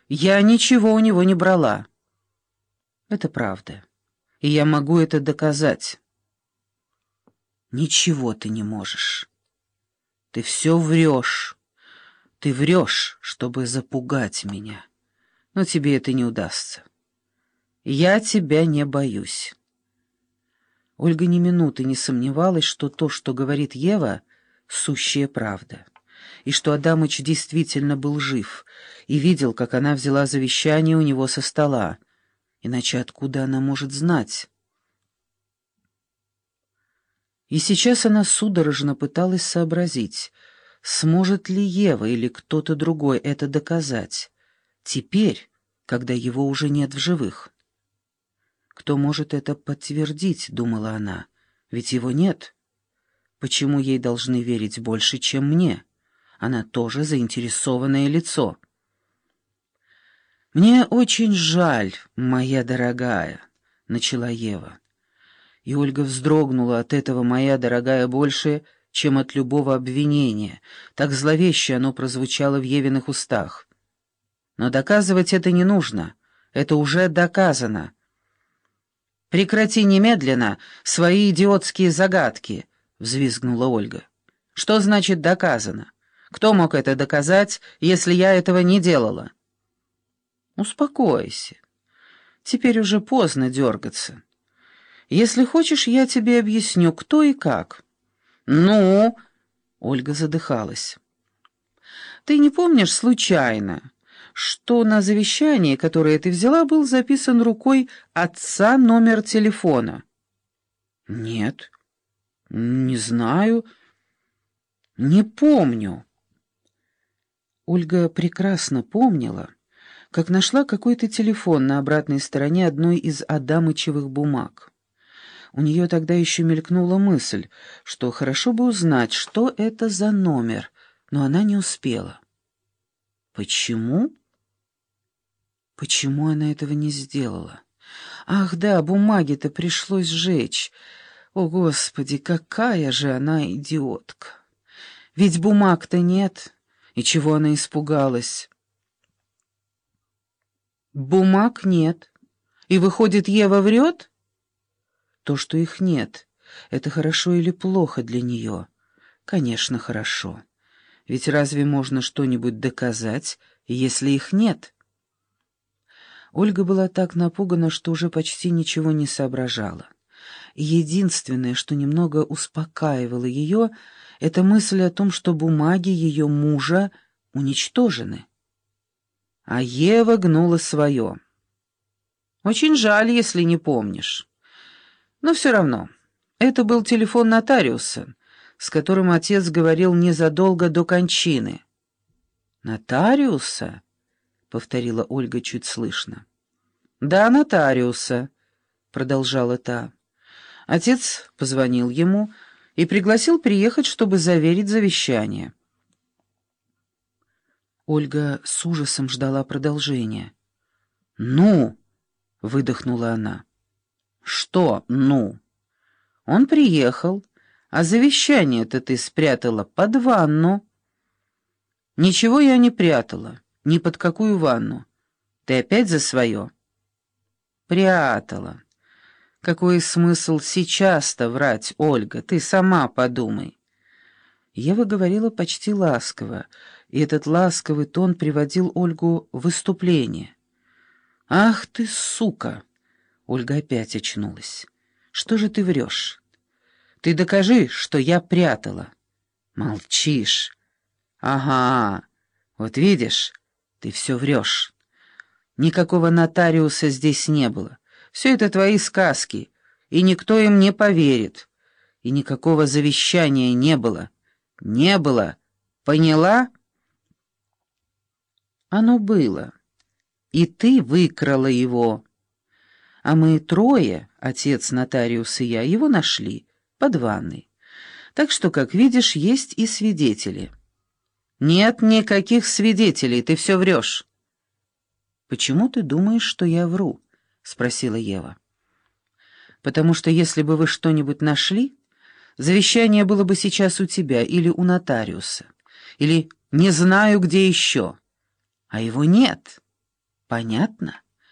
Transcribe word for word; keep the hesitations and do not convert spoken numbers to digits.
Я ничего у него не брала. Это правда, и я могу это доказать. Ничего ты не можешь. Ты все врешь. Ты врешь, чтобы запугать меня. Но тебе это не удастся. Я тебя не боюсь. Ольга ни минуты не сомневалась, что то, что говорит Ева, сущая правда, и что Адамыч действительно был жив, и видел, как она взяла завещание у него со стола. Иначе откуда она может знать? И сейчас она судорожно пыталась сообразить, сможет ли Ева или кто-то другой это доказать, теперь, когда его уже нет в живых. «Кто может это подтвердить?» — думала она. «Ведь его нет. Почему ей должны верить больше, чем мне? Она тоже заинтересованное лицо». «Мне очень жаль, моя дорогая», — начала Ева. И Ольга вздрогнула от этого «моя дорогая» больше, чем от любого обвинения. Так зловеще оно прозвучало в Евиных устах. «Но доказывать это не нужно. Это уже доказано. «Прекрати немедленно свои идиотские загадки», — взвизгнула Ольга. «Что значит доказано? Кто мог это доказать, если я этого не делала?» «Успокойся. Теперь уже поздно дергаться. Если хочешь, я тебе объясню, кто и как». «Ну?» — Ольга задыхалась. «Ты не помнишь случайно, что на завещании, которое ты взяла, был записан рукой отца номер телефона?» «Нет, не знаю, не помню». Ольга прекрасно помнила, как нашла какой-то телефон на обратной стороне одной из Адамычевых бумаг. У нее тогда еще мелькнула мысль, что хорошо бы узнать, что это за номер, но она не успела. Почему? Почему она этого не сделала? Ах да, бумаги-то пришлось сжечь. О, Господи, какая же она идиотка! Ведь бумаг-то нет, и чего она испугалась? Бумаг нет, и выходит, Ева врет? То, что их нет, это хорошо или плохо для нее? Конечно, хорошо. Ведь разве можно что-нибудь доказать, если их нет? Ольга была так напугана, что уже почти ничего не соображала. Единственное, что немного успокаивало ее, это мысль о том, что бумаги ее мужа уничтожены. А Ева гнула свое. «Очень жаль, если не помнишь. Но все равно, это был телефон нотариуса, с которым отец говорил незадолго до кончины». «Нотариуса?» — повторила Ольга чуть слышно. «Да, нотариуса», — продолжала та. Отец позвонил ему и пригласил приехать, чтобы заверить завещание. Ольга с ужасом ждала продолжения. «Ну?» — выдохнула она. «Что «ну»?» «Он приехал, а завещание-то ты спрятала под ванну». «Ничего я не прятала, ни под какую ванну. Ты опять за свое?» «Прятала. Какой смысл сейчас-то врать, Ольга? Ты сама подумай». Ева говорила почти ласково, и этот ласковый тон приводил Ольгу в выступление. «Ах ты, сука!» Ольга опять очнулась. «Что же ты врешь? Ты докажи, что я прятала». «Молчишь». «Ага, вот видишь, ты все врешь. Никакого нотариуса здесь не было. Все это твои сказки, и никто им не поверит. И никакого завещания не было. Не было. Поняла?» «Оно было. И ты выкрала его. А мы трое, отец, нотариус и я, его нашли под ванной. Так что, как видишь, есть и свидетели». «Нет никаких свидетелей, ты все врешь». «Почему ты думаешь, что я вру?» — спросила Ева. «Потому что если бы вы что-нибудь нашли, завещание было бы сейчас у тебя или у нотариуса, или не знаю где еще, а его нет. Понятно?